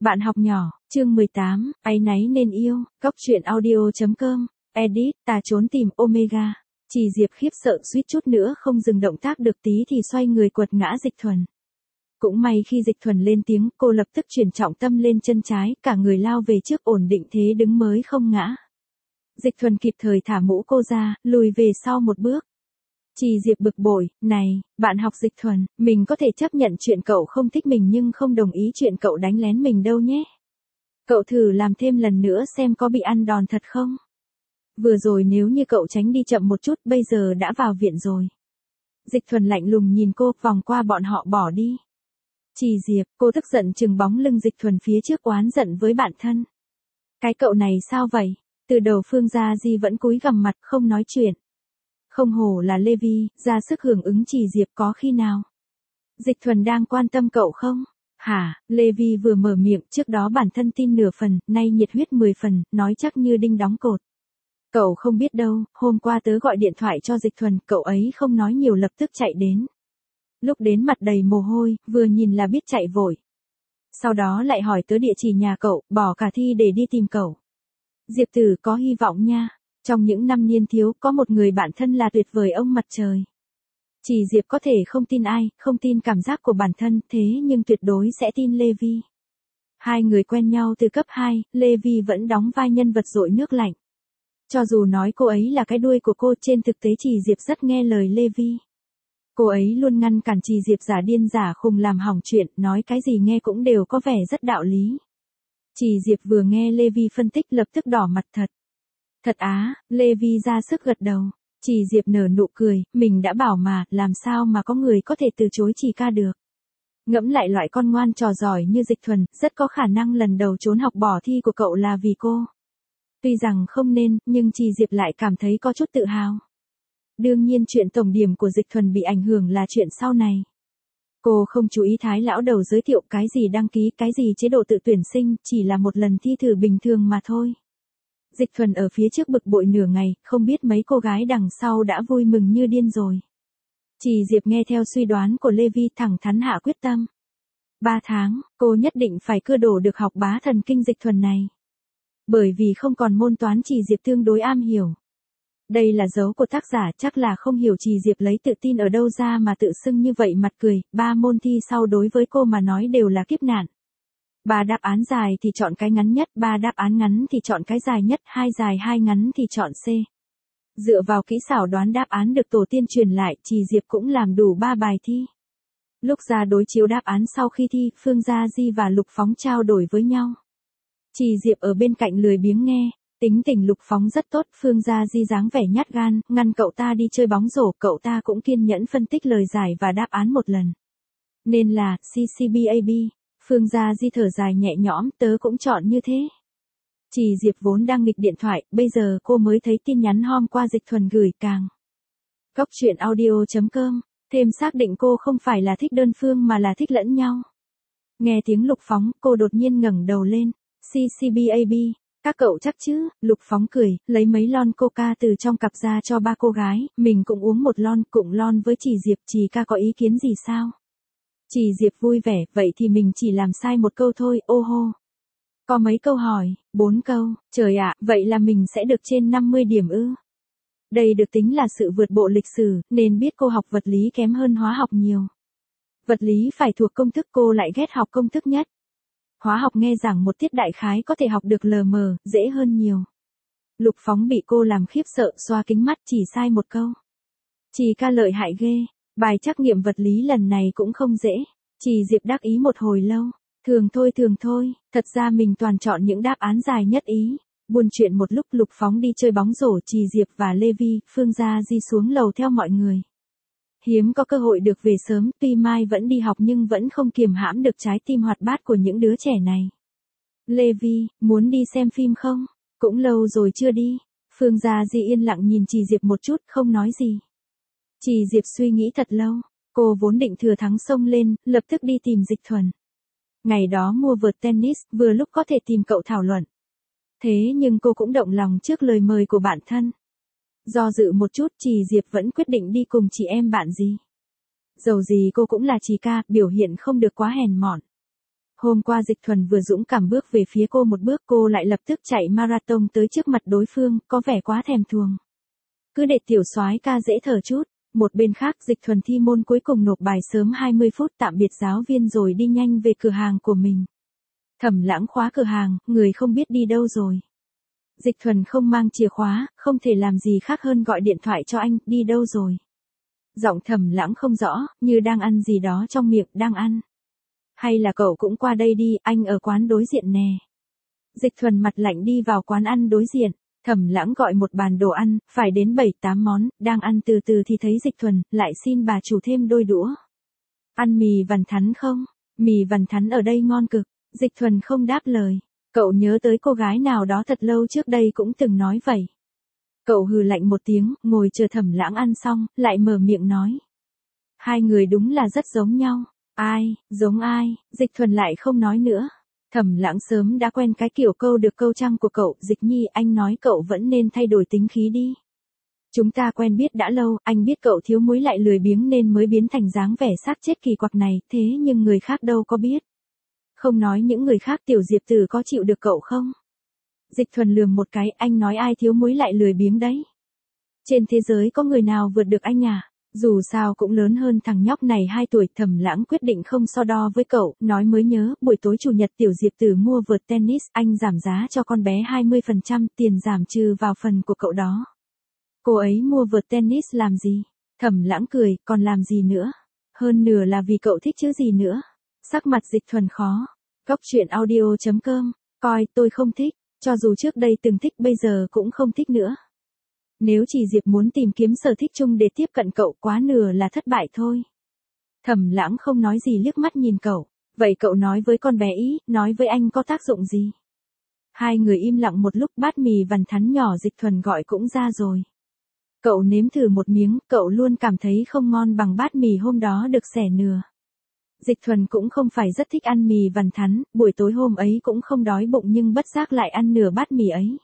Bạn học nhỏ, chương 18, áy náy nên yêu, góc truyện audio.com, edit, ta trốn tìm Omega. Trì Diệp khiếp sợ suýt chút nữa không dừng động tác được tí thì xoay người quật ngã Dịch Thuần. Cũng may khi Dịch Thuần lên tiếng, cô lập tức chuyển trọng tâm lên chân trái, cả người lao về trước ổn định thế đứng mới không ngã. Dịch Thuần kịp thời thả mũ cô ra, lùi về sau một bước. Trì Diệp bực bội, này, bạn học Dịch Thuần, mình có thể chấp nhận chuyện cậu không thích mình nhưng không đồng ý chuyện cậu đánh lén mình đâu nhé. Cậu thử làm thêm lần nữa xem có bị ăn đòn thật không? Vừa rồi nếu như cậu tránh đi chậm một chút bây giờ đã vào viện rồi. Dịch Thuần lạnh lùng nhìn cô, vòng qua bọn họ bỏ đi. Trì Diệp, cô tức giận chừng bóng lưng Dịch Thuần phía trước oán giận với bạn thân. Cái cậu này sao vậy? Từ đầu Phương Gia Di vẫn cúi gằm mặt không nói chuyện. Không hổ là Lê Vi, ra sức hưởng ứng Trì Diệp có khi nào. Dịch Thuần đang quan tâm cậu không? Hả, Lê Vi vừa mở miệng, trước đó bản thân tin nửa phần, nay nhiệt huyết 10 phần, nói chắc như đinh đóng cột. Cậu không biết đâu, hôm qua tớ gọi điện thoại cho Dịch Thuần, cậu ấy không nói nhiều lập tức chạy đến. Lúc đến mặt đầy mồ hôi, vừa nhìn là biết chạy vội. Sau đó lại hỏi tớ địa chỉ nhà cậu, bỏ cả thi để đi tìm cậu. Diệp Tử có hy vọng nha. Trong những năm niên thiếu có một người bạn thân là tuyệt vời ông mặt trời. Trì Diệp có thể không tin ai, không tin cảm giác của bản thân, thế nhưng tuyệt đối sẽ tin Lê Vi. Hai người quen nhau từ cấp 2, Lê Vi vẫn đóng vai nhân vật dội nước lạnh. Cho dù nói cô ấy là cái đuôi của cô, trên thực tế Trì Diệp rất nghe lời Lê Vi. Cô ấy luôn ngăn cản Trì Diệp giả điên giả khùng làm hỏng chuyện, nói cái gì nghe cũng đều có vẻ rất đạo lý. Trì Diệp vừa nghe Lê Vi phân tích lập tức đỏ mặt thật. Thật á, Lê Vi ra sức gật đầu. Trì Diệp nở nụ cười, mình đã bảo mà, làm sao mà có người có thể từ chối Trì ca được. Ngẫm lại loại con ngoan trò giỏi như Dịch Thuần, rất có khả năng lần đầu trốn học bỏ thi của cậu là vì cô. Tuy rằng không nên, nhưng Trì Diệp lại cảm thấy có chút tự hào. Đương nhiên chuyện tổng điểm của Dịch Thuần bị ảnh hưởng là chuyện sau này. Cô không chú ý Thái lão đầu giới thiệu cái gì đăng ký, cái gì chế độ tự tuyển sinh, chỉ là một lần thi thử bình thường mà thôi. Dịch Thuần ở phía trước bực bội nửa ngày, không biết mấy cô gái đằng sau đã vui mừng như điên rồi. Trì Diệp nghe theo suy đoán của Lê Vi thẳng thắn hạ quyết tâm. 3 tháng, cô nhất định phải cưa đổ được học bá thần kinh Dịch Thuần này. Bởi vì không còn môn toán Trì Diệp tương đối am hiểu. Đây là dấu của tác giả, chắc là không hiểu Trì Diệp lấy tự tin ở đâu ra mà tự xưng như vậy mặt cười, 3 môn thi sau đối với cô mà nói đều là kiếp nạn. 3 đáp án dài thì chọn cái ngắn nhất, 3 đáp án ngắn thì chọn cái dài nhất, 2 dài 2 ngắn thì chọn C. Dựa vào kỹ xảo đoán đáp án được tổ tiên truyền lại, Trì Diệp cũng làm đủ 3 bài thi. Lúc ra đối chiếu đáp án sau khi thi, Phương Gia Di và Lục Phóng trao đổi với nhau. Trì Diệp ở bên cạnh lười biếng nghe, tính tình Lục Phóng rất tốt, Phương Gia Di dáng vẻ nhát gan, ngăn cậu ta đi chơi bóng rổ, cậu ta cũng kiên nhẫn phân tích lời giải và đáp án một lần. Nên là, CCBAB. Phương Gia Di thở dài nhẹ nhõm, tớ cũng chọn như thế. Trì Diệp vốn đang nghịch điện thoại, bây giờ cô mới thấy tin nhắn hôm qua Dịch Thuần gửi càng. Góc truyện audio.com, thêm xác định cô không phải là thích đơn phương mà là thích lẫn nhau. Nghe tiếng Lục Phóng, cô đột nhiên ngẩng đầu lên. CCBAB, các cậu chắc chứ? Lục Phóng cười, lấy mấy lon coca từ trong cặp ra cho 3 cô gái, mình cũng uống một lon, cụng lon với Trì Diệp, Trì ca có ý kiến gì sao? Trì Diệp vui vẻ, vậy thì mình chỉ làm sai một câu thôi, ô hô. Có mấy câu hỏi? 4 câu, trời ạ, vậy là mình sẽ được trên 50 điểm ư? Đây được tính là sự vượt bộ lịch sử, nên biết cô học vật lý kém hơn hóa học nhiều. Vật lý phải thuộc công thức, cô lại ghét học công thức nhất. Hóa học nghe giảng một tiết đại khái có thể học được lờ mờ, dễ hơn nhiều. Lục Phóng bị cô làm khiếp sợ, xoa kính mắt, chỉ sai một câu. Trì ca lợi hại ghê. Bài trắc nghiệm vật lý lần này cũng không dễ. Trì Diệp đắc ý một hồi lâu. Thường thôi, thật ra mình toàn chọn những đáp án dài nhất ý. Buồn chuyện một lúc, Lục Phóng đi chơi bóng rổ, Trì Diệp và Lê Vi, Phương Gia Di xuống lầu theo mọi người. Hiếm có cơ hội được về sớm, tuy mai vẫn đi học nhưng vẫn không kiềm hãm được trái tim hoạt bát của những đứa trẻ này. Lê Vi, muốn đi xem phim không? Cũng lâu rồi chưa đi. Phương Gia Di yên lặng nhìn Trì Diệp một chút, không nói gì. Trì Diệp suy nghĩ thật lâu, cô vốn định thừa thắng xông lên, lập tức đi tìm Dịch Thuần. Ngày đó mua vợt tennis, vừa lúc có thể tìm cậu thảo luận. Thế nhưng cô cũng động lòng trước lời mời của bạn thân. Do dự một chút, Trì Diệp vẫn quyết định đi cùng chị em bạn gì. Dầu gì cô cũng là Trì ca, biểu hiện không được quá hèn mọn. Hôm qua Dịch Thuần vừa dũng cảm bước về phía cô một bước, cô lại lập tức chạy marathon tới trước mặt đối phương, có vẻ quá thèm thuồng. Cứ để tiểu soái ca dễ thở chút. Một bên khác Dịch Thuần thi môn cuối cùng nộp bài sớm 20 phút tạm biệt giáo viên rồi đi nhanh về cửa hàng của mình. Thẩm Lãng khóa cửa hàng, người không biết đi đâu rồi. Dịch Thuần không mang chìa khóa, không thể làm gì khác hơn gọi điện thoại cho anh, đi đâu rồi. Giọng Thẩm Lãng không rõ, như đang ăn gì đó trong miệng, đang ăn. Hay là cậu cũng qua đây đi, anh ở quán đối diện nè. Dịch Thuần mặt lạnh đi vào quán ăn đối diện. Thẩm Lãng gọi một bàn đồ ăn, phải đến 7-8 món, đang ăn từ từ thì thấy Dịch Thuần, lại xin bà chủ thêm đôi đũa. Ăn mì vằn thắn không? Mì vằn thắn ở đây ngon cực. Dịch Thuần không đáp lời. Cậu nhớ tới cô gái nào đó thật lâu trước đây cũng từng nói vậy. Cậu hừ lạnh một tiếng, ngồi chờ Thẩm Lãng ăn xong, lại mở miệng nói. Hai người đúng là rất giống nhau. Ai, giống ai? Dịch Thuần lại không nói nữa. Thẩm Lãng sớm đã quen cái kiểu câu được câu trăng của cậu. Dịch Nhi, anh nói cậu vẫn nên thay đổi tính khí đi. Chúng ta quen biết đã lâu, anh biết cậu thiếu muối lại lười biếng nên mới biến thành dáng vẻ sát chết kỳ quặc này, thế nhưng người khác đâu có biết. Không nói những người khác, Tiểu Diệp Tử có chịu được cậu không? Dịch Thuần lườm một cái, anh nói ai thiếu muối lại lười biếng đấy? Trên thế giới có người nào vượt được anh à? Dù sao cũng lớn hơn thằng nhóc này 2 tuổi. Thẩm Lãng quyết định không so đo với cậu, nói mới nhớ, buổi tối chủ nhật Tiểu Diệp Tử mua vợt tennis, anh giảm giá cho con bé 20%, tiền giảm trừ vào phần của cậu đó. Cô ấy mua vợt tennis làm gì? Thẩm Lãng cười, còn làm gì nữa? Hơn nửa là vì cậu thích chứ gì nữa? Sắc mặt Dịch Thuần khó. Cóc truyện audio.com, coi tôi không thích, cho dù trước đây từng thích bây giờ cũng không thích nữa. Nếu chỉ Diệp muốn tìm kiếm sở thích chung để tiếp cận cậu, quá nửa là thất bại thôi. Thẩm Lãng không nói gì, liếc mắt nhìn cậu. Vậy cậu nói với con bé ý, nói với anh có tác dụng gì? Hai người im lặng một lúc, bát mì vằn thắn nhỏ Dịch Thuần gọi cũng ra rồi. Cậu nếm thử một miếng, cậu luôn cảm thấy không ngon bằng bát mì hôm đó được xẻ nửa. Dịch Thuần cũng không phải rất thích ăn mì vằn thắn, buổi tối hôm ấy cũng không đói bụng nhưng bất giác lại ăn nửa bát mì ấy.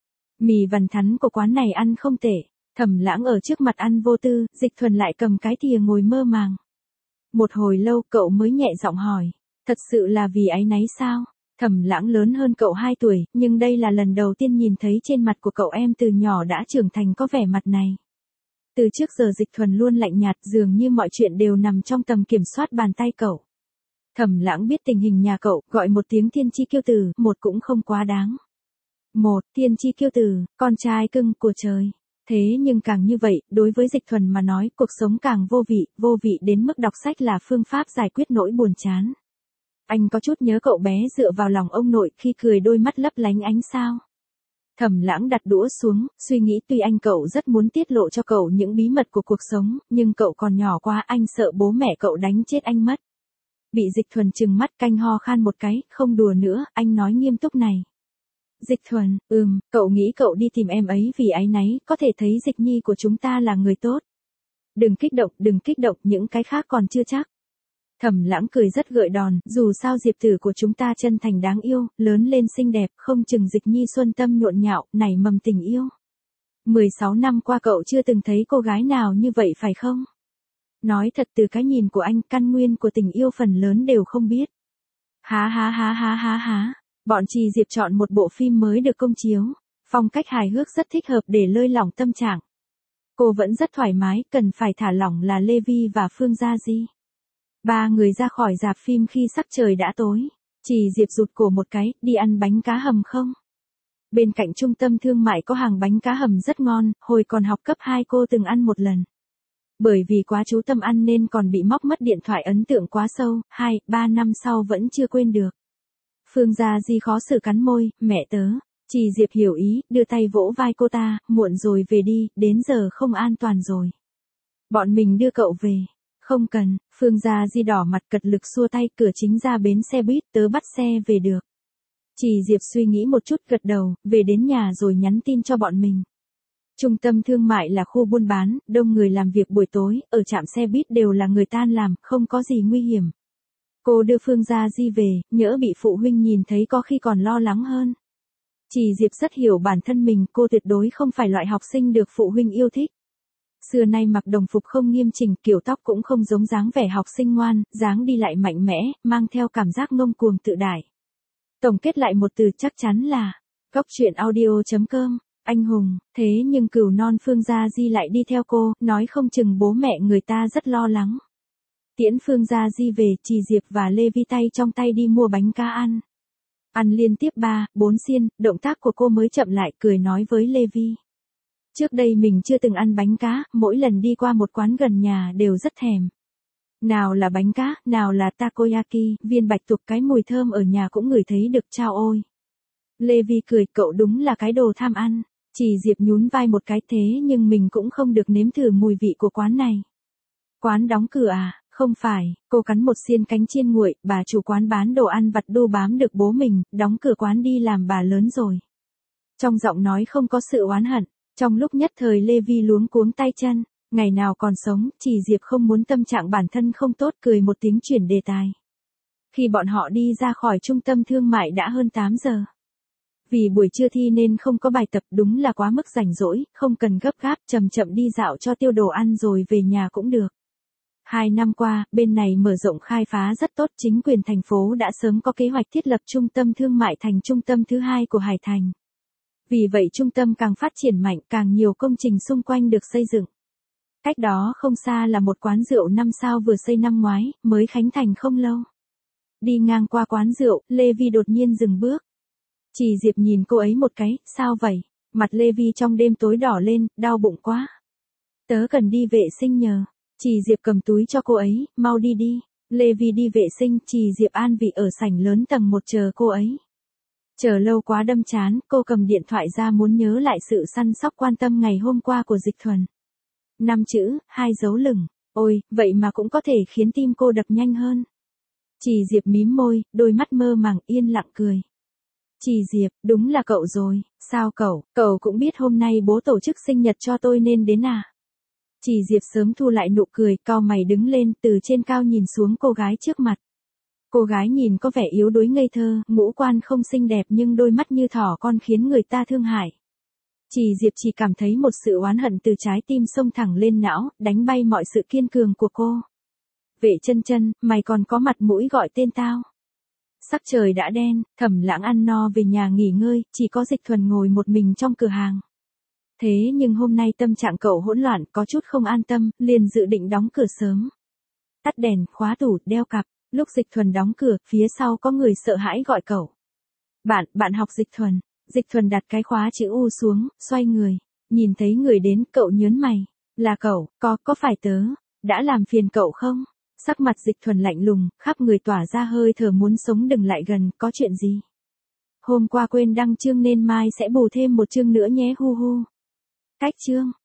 Mì vằn thắn của quán này ăn không tệ. Thẩm Lãng ở trước mặt ăn vô tư, Dịch Thuần lại cầm cái thìa ngồi mơ màng. Một hồi lâu cậu mới nhẹ giọng hỏi, thật sự là vì áy náy sao? Thẩm Lãng lớn hơn cậu 2 tuổi, nhưng đây là lần đầu tiên nhìn thấy trên mặt của cậu em từ nhỏ đã trưởng thành có vẻ mặt này. Từ trước giờ Dịch Thuần luôn lạnh nhạt, dường như mọi chuyện đều nằm trong tầm kiểm soát bàn tay cậu. Thẩm Lãng biết tình hình nhà cậu, gọi một tiếng thiên chi kiêu tử, một cũng không quá đáng. Một, thiên chi kiêu tử, con trai cưng của trời. Thế nhưng càng như vậy, đối với Dịch Thuần mà nói, cuộc sống càng vô vị đến mức đọc sách là phương pháp giải quyết nỗi buồn chán. Anh có chút nhớ cậu bé dựa vào lòng ông nội khi cười đôi mắt lấp lánh ánh sao. Thẩm Lãng đặt đũa xuống, suy nghĩ tuy anh cậu rất muốn tiết lộ cho cậu những bí mật của cuộc sống, nhưng cậu còn nhỏ quá, anh sợ bố mẹ cậu đánh chết anh mất. Bị Dịch Thuần trừng mắt canh ho khan một cái, không đùa nữa, anh nói nghiêm túc này. Dịch Thuần, cậu nghĩ cậu đi tìm em ấy vì áy náy, có thể thấy Dịch Nhi của chúng ta là người tốt. Đừng kích động, những cái khác còn chưa chắc. Thẩm Lãng cười rất gợi đòn, dù sao Diệp Tử của chúng ta chân thành đáng yêu, lớn lên xinh đẹp, không chừng Dịch Nhi xuân tâm nhộn nhạo, nảy mầm tình yêu. 16 năm qua cậu chưa từng thấy cô gái nào như vậy phải không? Nói thật, từ cái nhìn của anh, căn nguyên của tình yêu phần lớn đều không biết. Há. Bọn Trì Diệp chọn một bộ phim mới được công chiếu. Phong cách hài hước rất thích hợp để lơi lỏng tâm trạng. Cô vẫn rất thoải mái, cần phải thả lỏng là Lê Vi và Phương Gia Di. Ba người ra khỏi rạp phim khi sắc trời đã tối. Trì Diệp rụt cổ một cái, đi ăn bánh cá hầm không? Bên cạnh trung tâm thương mại có hàng bánh cá hầm rất ngon, hồi còn học cấp 2 cô từng ăn một lần. Bởi vì quá chú tâm ăn nên còn bị móc mất điện thoại, ấn tượng quá sâu, 2-3 năm sau vẫn chưa quên được. Phương Gia Di khó xử cắn môi, mẹ tớ. Trì Diệp hiểu ý, đưa tay vỗ vai cô ta, muộn rồi về đi, đến giờ không an toàn rồi. Bọn mình đưa cậu về. Không cần, Phương Gia Di đỏ mặt cật lực xua tay, cửa chính ra bến xe buýt, tớ bắt xe về được. Trì Diệp suy nghĩ một chút gật đầu, về đến nhà rồi nhắn tin cho bọn mình. Trung tâm thương mại là khu buôn bán, đông người làm việc buổi tối, ở trạm xe buýt đều là người tan làm, không có gì nguy hiểm. Cô đưa Phương Gia Di về, nhỡ bị phụ huynh nhìn thấy có khi còn lo lắng hơn. Trì Diệp rất hiểu bản thân mình, cô tuyệt đối không phải loại học sinh được phụ huynh yêu thích. Xưa nay mặc đồng phục không nghiêm chỉnh, kiểu tóc cũng không giống dáng vẻ học sinh ngoan, dáng đi lại mạnh mẽ, mang theo cảm giác ngông cuồng tự đại. Tổng kết lại một từ chắc chắn là, Góc truyện audio.com, anh hùng, thế nhưng Cửu Non Phương Gia Di lại đi theo cô, nói không chừng bố mẹ người ta rất lo lắng. Tiễn Phương Gia Di về, Trì Diệp và Lê Vi tay trong tay đi mua bánh cá ăn. Ăn liên tiếp 3, 4 xiên, động tác của cô mới chậm lại, cười nói với Lê Vi. Trước đây mình chưa từng ăn bánh cá, mỗi lần đi qua một quán gần nhà đều rất thèm. Nào là bánh cá, nào là takoyaki, viên bạch tuộc, cái mùi thơm ở nhà cũng ngửi thấy được, chao ôi. Lê Vi cười, cậu đúng là cái đồ tham ăn. Trì Diệp nhún vai một cái, thế nhưng mình cũng không được nếm thử mùi vị của quán này. Quán đóng cửa à? Không phải, cô cắn một xiên cánh chiên nguội, bà chủ quán bán đồ ăn vặt đu bám được bố mình, đóng cửa quán đi làm bà lớn rồi. Trong giọng nói không có sự oán hận, trong lúc nhất thời Lê Vi luống cuống tay chân, ngày nào còn sống, Trì Diệp không muốn tâm trạng bản thân không tốt, cười một tiếng chuyển đề tài. Khi bọn họ đi ra khỏi trung tâm thương mại đã hơn 8 giờ. Vì buổi trưa thi nên không có bài tập, đúng là quá mức rảnh rỗi, không cần gấp gáp, chậm chậm đi dạo cho tiêu đồ ăn rồi về nhà cũng được. 2 năm qua, bên này mở rộng khai phá rất tốt, chính quyền thành phố đã sớm có kế hoạch thiết lập trung tâm thương mại thành trung tâm thứ 2 của Hải Thành. Vì vậy trung tâm càng phát triển mạnh, càng nhiều công trình xung quanh được xây dựng. Cách đó không xa là một quán rượu 5 sao vừa xây năm ngoái, mới khánh thành không lâu. Đi ngang qua quán rượu, Lê Vi đột nhiên dừng bước. Trì Diệp nhìn cô ấy một cái, sao vậy? Mặt Lê Vi trong đêm tối đỏ lên, đau bụng quá. Tớ cần đi vệ sinh nhờ. Trì Diệp cầm túi cho cô ấy, mau đi đi. Lê Vi đi vệ sinh, Trì Diệp an vị ở sảnh lớn tầng 1 chờ cô ấy. Chờ lâu quá đâm chán, cô cầm điện thoại ra muốn nhớ lại sự săn sóc quan tâm ngày hôm qua của Dịch Thuần. 5 chữ, 2 dấu lửng. Ôi, vậy mà cũng có thể khiến tim cô đập nhanh hơn. Trì Diệp mím môi, đôi mắt mơ màng, yên lặng cười. Trì Diệp, đúng là cậu rồi, sao cậu cũng biết hôm nay bố tổ chức sinh nhật cho tôi nên đến à? Trì Diệp sớm thu lại nụ cười, cau mày đứng lên, từ trên cao nhìn xuống cô gái trước mặt. Cô gái nhìn có vẻ yếu đuối ngây thơ, ngũ quan không xinh đẹp nhưng đôi mắt như thỏ con khiến người ta thương hại. Trì Diệp chỉ cảm thấy một sự oán hận từ trái tim xông thẳng lên não, đánh bay mọi sự kiên cường của cô. Vệ Chân Chân, mày còn có mặt mũi gọi tên tao? Sắc trời đã đen, Thẩm Lãng ăn no về nhà nghỉ ngơi, chỉ có Dịch Thuần ngồi một mình trong cửa hàng. Thế nhưng hôm nay tâm trạng cậu hỗn loạn, có chút không an tâm, liền dự định đóng cửa sớm. Tắt đèn, khóa tủ, đeo cặp, lúc Dịch Thuần đóng cửa, phía sau có người sợ hãi gọi cậu. Bạn học Dịch Thuần. Dịch Thuần đặt cái khóa chữ U xuống, xoay người, nhìn thấy người đến, cậu nhớn mày. Là cậu, có phải tớ đã làm phiền cậu không? Sắc mặt Dịch Thuần lạnh lùng, khắp người tỏa ra hơi thở muốn sống, đừng lại gần, có chuyện gì? Hôm qua quên đăng chương nên mai sẽ bù thêm một chương nữa nhé, hu hu. Cách chương.